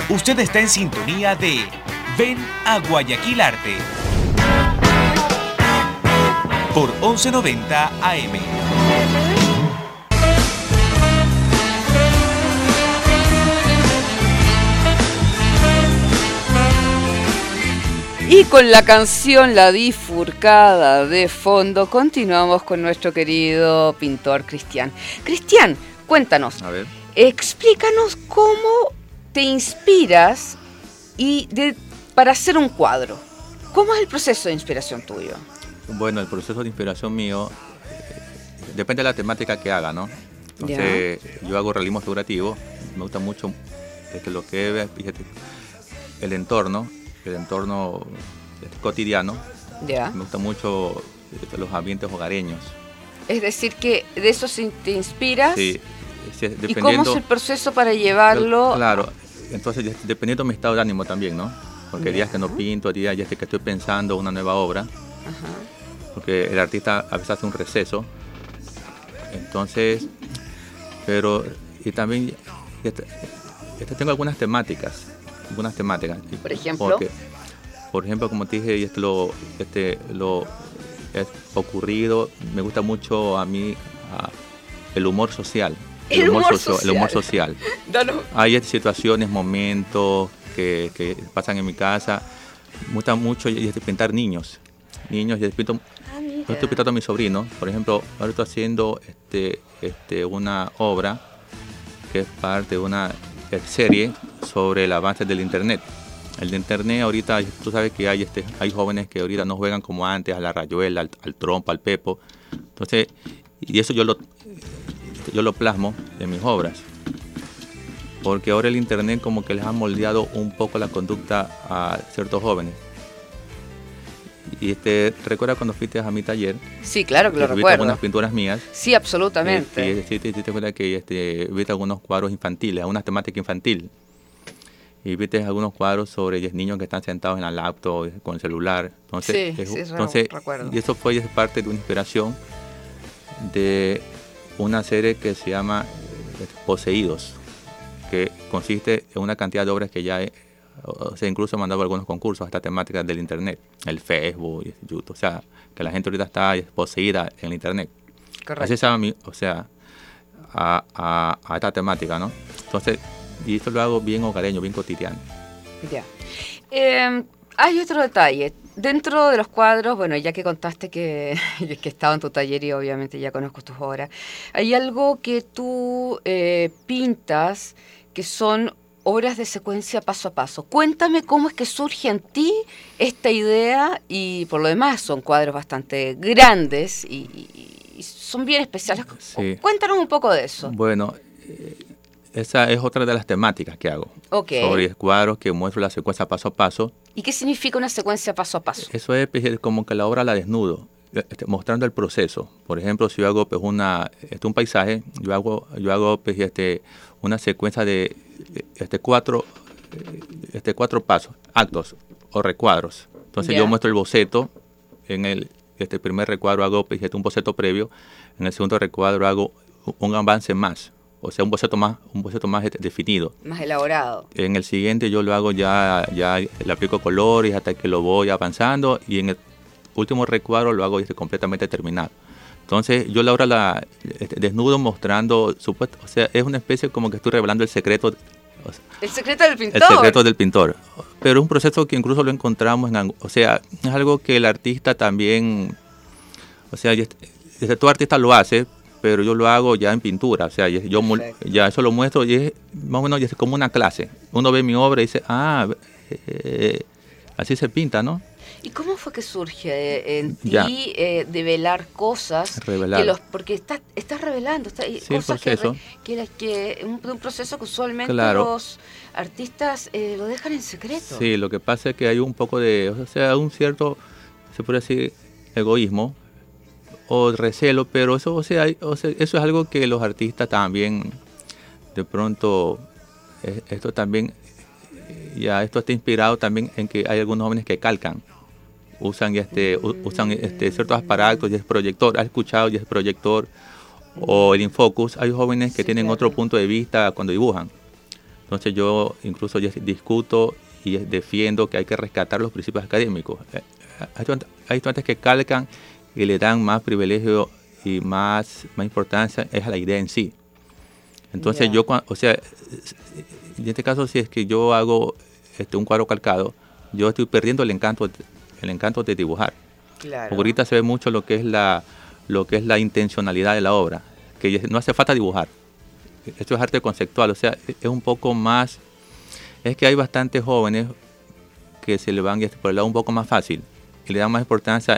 Usted está en sintonía de Ven a Guayaquil Arte por 1190 AM. Y con la canción La Bifurcada de fondo, continuamos con nuestro querido pintor Cristian. Cristian, cuéntanos, A ver. explícanos cómo te inspiras para hacer un cuadro. ¿Cómo es el proceso de inspiración tuyo? Bueno, el proceso de inspiración mío depende de la temática que haga, ¿no? Entonces, yo hago realismo figurativo. Me gusta mucho lo que es, fíjate, el entorno cotidiano. Ya. Me gusta mucho los ambientes hogareños. Es decir, que de eso te inspiras. Sí, ¿Y cómo es el proceso para llevarlo? Claro, entonces dependiendo de mi estado de ánimo también, ¿no? Porque hay días que no pinto, días que estoy pensando una nueva obra. Ajá. Porque el artista a veces hace un receso. Entonces, y también tengo algunas temáticas. Por ejemplo. Por ejemplo, como te dije, lo es ocurrido. Me gusta mucho a mí el humor social. El humor social. Hay situaciones, momentos que pasan en mi casa. Me gusta mucho pintar niños. Yo estoy pintando a mi sobrino. Por ejemplo, ahora estoy haciendo una obra que es parte de una serie sobre el avance del Internet. El de Internet ahorita, tú sabes que hay jóvenes que ahorita no juegan como antes, a la rayuela, al trompo, al pepo. Entonces, y eso yo lo plasmo en mis obras. Porque ahora el Internet como que les ha moldeado un poco la conducta a ciertos jóvenes. Y ¿recuerdas cuando fuiste a mi taller? Sí, claro que lo recuerdo. ¿Viste algunas pinturas mías? Sí, absolutamente. Sí, te acuerdas que viste algunos cuadros infantiles, alguna temática infantil. Y viste algunos cuadros sobre niños que están sentados en la laptop con el celular. Entonces, recuerdo. Y eso fue parte de una inspiración de una serie que se llama Poseídos, que consiste en una cantidad de obras que ya incluso he mandado algunos concursos a esta temática del Internet, el Facebook, YouTube, o sea, que la gente ahorita está poseída en el Internet. Correcto. Así se llama, a esta temática, ¿no? Entonces, y esto lo hago bien hogareño, bien cotidiano. Ya. Hay otro detalle. Dentro de los cuadros, bueno, ya que contaste que estaba en tu taller y obviamente ya conozco tus obras, hay algo que tú pintas que son obras de secuencia paso a paso. Cuéntame cómo es que surge en ti esta idea y por lo demás son cuadros bastante grandes y son bien especiales. Sí. Cuéntanos un poco de eso. Bueno, esa es otra de las temáticas que hago. Okay. Sobre cuadros que muestro la secuencia paso a paso. ¿Y qué significa una secuencia paso a paso? Eso es como que la obra la desnudo, mostrando el proceso. Por ejemplo, si yo hago un paisaje, yo hago una secuencia de cuatro pasos, actos o recuadros. Entonces yo muestro el boceto. En el primer recuadro hago un boceto previo. En el segundo recuadro hago un avance más. O sea, un boceto más definido. Más elaborado. En el siguiente yo lo hago ya le aplico colores hasta que lo voy avanzando. Y en el último recuadro lo hago completamente terminado. Entonces yo la desnudo mostrando, o sea, es una especie como que estoy revelando el secreto. El secreto del pintor. El secreto del pintor. Pero es un proceso que incluso lo encontramos, o sea, es algo que el artista también, o sea, todo artista lo hace, pero yo lo hago ya en pintura, o sea, yo ya eso lo muestro y es más o menos es como una clase. Uno ve mi obra y dice, así se pinta, ¿no? ¿Y cómo fue que surge en ti develar cosas? Porque estás revelando cosas un proceso que usualmente los artistas lo dejan en secreto. Sí, lo que pasa es que hay un poco un cierto, se puede decir, egoísmo o recelo, pero eso es algo que los artistas también, de pronto, esto también, esto está inspirado también en que hay algunos jóvenes que calcan, usan ciertos aparatos, y es proyector, has escuchado, y es proyector, o el Infocus. Hay jóvenes que tienen otro punto de vista cuando dibujan. Entonces yo incluso discuto y defiendo que hay que rescatar los principios académicos. Hay estudiantes que calcan y le dan más privilegio y más importancia es a la idea en sí. Entonces en este caso, si es que yo hago un cuadro calcado, yo estoy perdiendo el encanto de dibujar. Claro. Porque ahorita se ve mucho lo que es la intencionalidad de la obra, que no hace falta dibujar. Esto es arte conceptual, o sea, es un poco más. Es que hay bastantes jóvenes que se le van por el lado un poco más fácil y le dan más importancia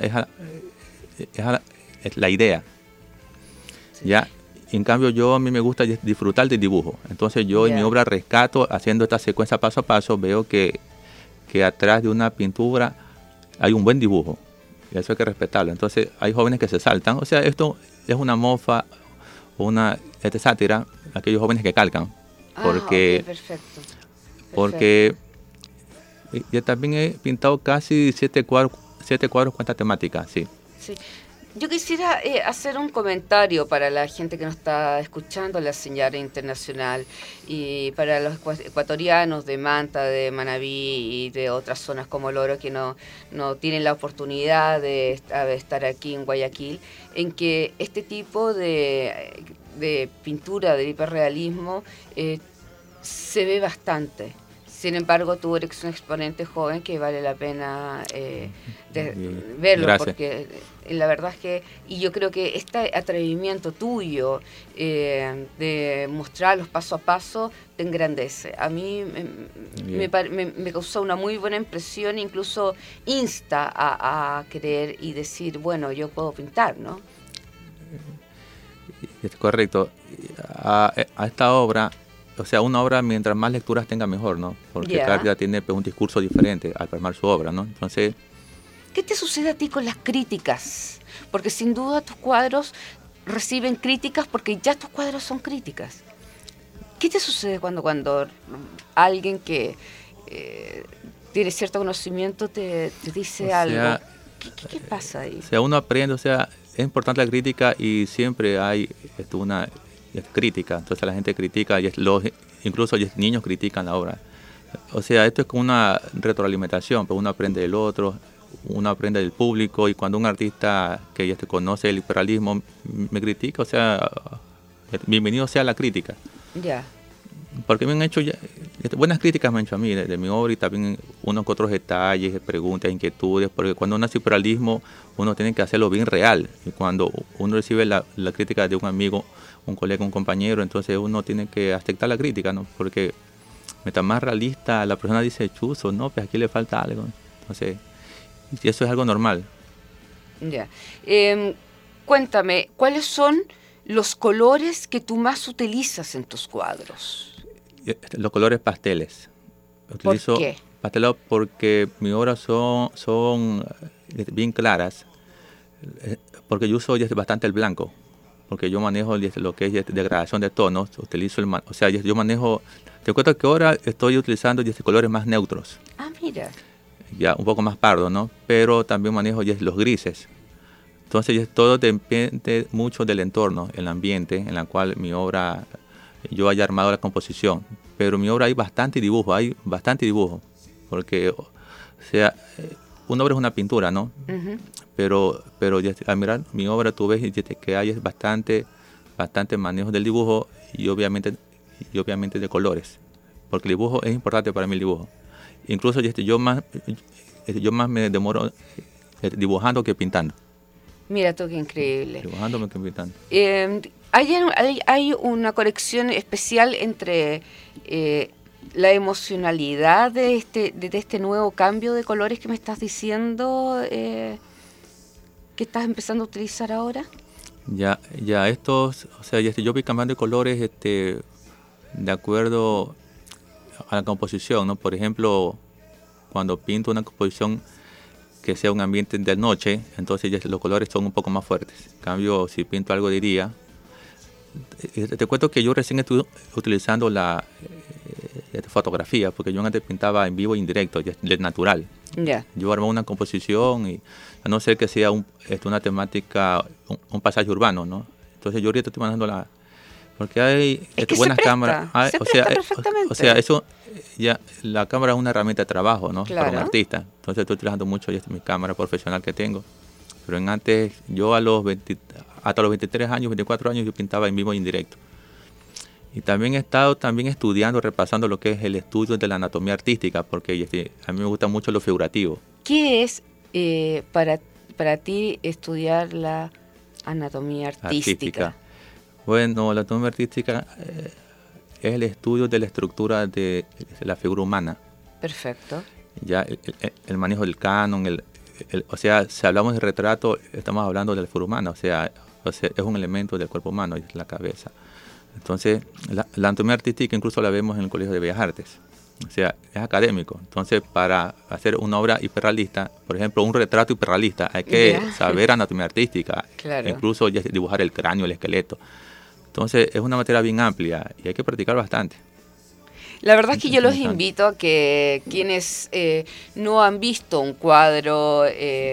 es la idea. Sí. ¿Ya? En cambio, a mí me gusta disfrutar del dibujo. Entonces yo en mi obra rescato, haciendo esta secuencia paso a paso, veo que atrás de una pintura hay un buen dibujo. Y eso hay que respetarlo. Entonces hay jóvenes que se saltan. O sea, esto es una mofa, una sátira, aquellos jóvenes que calcan. Porque, okay, perfecto. Porque yo también he pintado casi 7 cuadros con esta temática, sí. Sí. Yo quisiera hacer un comentario para la gente que nos está escuchando, la señal internacional, y para los ecuatorianos de Manta, de Manabí y de otras zonas como el Oro que no tienen la oportunidad de estar aquí en Guayaquil, en que este tipo de pintura, de hiperrealismo, se ve bastante. Sin embargo, tú eres un exponente joven que vale la pena verlo. Gracias. Porque la verdad es que, y yo creo que este atrevimiento tuyo de mostrarlos paso a paso te engrandece. A mí me causó una muy buena impresión, incluso insta a querer y decir, bueno, yo puedo pintar, ¿no? Es correcto. A esta obra, o sea, una obra mientras más lecturas tenga mejor, ¿no? Porque cada artista tiene un discurso diferente al plasmar su obra, ¿no? Entonces, ¿qué te sucede a ti con las críticas? Porque sin duda tus cuadros reciben críticas porque ya tus cuadros son críticas. ¿Qué te sucede cuando alguien que tiene cierto conocimiento te dice algo? ¿Qué pasa ahí? O sea, uno aprende, o sea, es importante la crítica y siempre hay una crítica. Entonces la gente critica y incluso los niños critican la obra. O sea, esto es como una retroalimentación, pues uno aprende del otro, uno aprende del público, y cuando un artista que ya conoce el hiperrealismo me critica, o sea, bienvenido sea la crítica. Ya. Porque me han hecho buenas críticas me han hecho a mí de mi obra, y también unos que otros detalles, preguntas, inquietudes, porque cuando uno hace hiperrealismo uno tiene que hacerlo bien real, y cuando uno recibe la crítica de un amigo, un colega, un compañero, entonces uno tiene que aceptar la crítica, ¿no? Porque mientras más realista la persona dice, chuzo, no, pues aquí le falta algo. Entonces, y eso es algo normal. Ya. Cuéntame, ¿cuáles son los colores que tú más utilizas en tus cuadros? Los colores pasteles. ¿Por qué? Pasteles porque mis obras son bien claras, porque yo uso bastante el blanco, porque yo manejo lo que es degradación de tonos, o sea, yo manejo, te cuento que ahora estoy utilizando colores más neutros. Ah, mira. Ya un poco más pardo, ¿no? Pero también manejo los grises. Entonces todo depende mucho del entorno, el ambiente en el cual mi obra, yo haya armado la composición. Pero en mi obra hay bastante dibujo, porque, o sea, una obra es una pintura, ¿no? Uh-huh. Pero al mirar mi obra tú ves que hay bastante manejo del dibujo y obviamente de colores, porque el dibujo es importante para mí, el dibujo. Incluso yo más me demoro dibujando que pintando. Mira tú, qué increíble. Dibujándome que pintando. ¿Hay una conexión especial entre la emocionalidad de este nuevo cambio de colores que me estás diciendo, que estás empezando a utilizar ahora? Ya estos, o sea, yo voy cambiando de colores de acuerdo a la composición, ¿no? Por ejemplo, cuando pinto una composición que sea un ambiente de noche, entonces los colores son un poco más fuertes. En cambio, si pinto algo de día, te cuento que yo recién estoy utilizando la fotografía, porque yo antes pintaba en vivo e indirecto, del natural. Yeah. Yo armé una composición y a no ser que sea una temática, un pasaje urbano, ¿no? Entonces yo ahorita estoy manejando Porque hay buenas cámaras. O sea, eso ya la cámara es una herramienta de trabajo, ¿no? Claro. Para un artista. Entonces estoy utilizando mucho mi cámara profesional que tengo. Pero antes, yo hasta los 23 años, 24 años, yo pintaba en vivo y en directo. Y también he estado estudiando, repasando lo que es el estudio de la anatomía artística, porque a mí me gusta mucho lo figurativo. ¿Qué es para ti estudiar la anatomía artística? Bueno, la anatomía artística es el estudio de la estructura de la figura humana. Perfecto. Ya el manejo del canon, o sea, si hablamos de retrato, estamos hablando de la figura humana, o sea, es un elemento del cuerpo humano, es la cabeza. Entonces, la anatomía artística incluso la vemos en el Colegio de Bellas Artes. O sea, es académico. Entonces, para hacer una obra hiperrealista, por ejemplo, un retrato hiperrealista, hay que saber anatomía artística, claro. Incluso dibujar el cráneo, el esqueleto. Entonces, es una materia bien amplia y hay que practicar bastante. La verdad es que yo los invito a que quienes no han visto un cuadro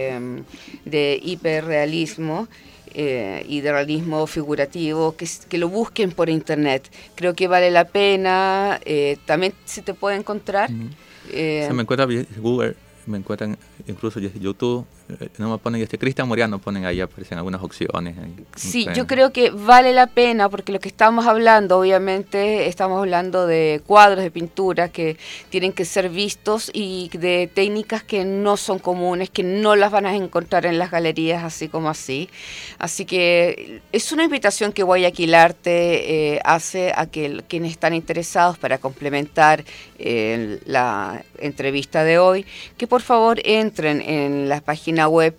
de hiperrealismo y de realismo figurativo, que lo busquen por internet. Creo que vale la pena. También se te puede encontrar. Se me encuentra Google, me encuentran incluso YouTube. No me ponen Cristian Moriano, ponen ahí, aparecen algunas opciones. Sí, yo creo que vale la pena, porque lo que estamos hablando, obviamente, estamos hablando de cuadros, de pinturas que tienen que ser vistos y de técnicas que no son comunes, que no las van a encontrar en las galerías así como así. Así que es una invitación que Guayaquil Arte hace a que quienes están interesados para complementar la entrevista de hoy, que por favor entren en la página web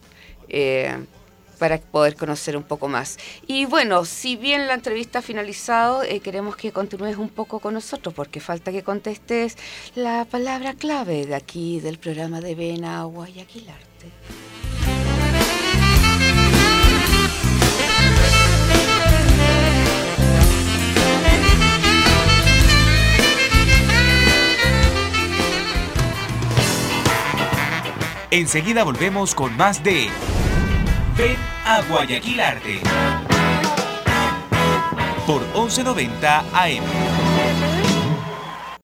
para poder conocer un poco más. Y bueno, si bien la entrevista ha finalizado, queremos que continúes un poco con nosotros, porque falta que contestes la palabra clave de aquí del programa de Ven a Guayaquil Arte. Enseguida volvemos con más de Ven a Guayaquil Arte por 1190 AM.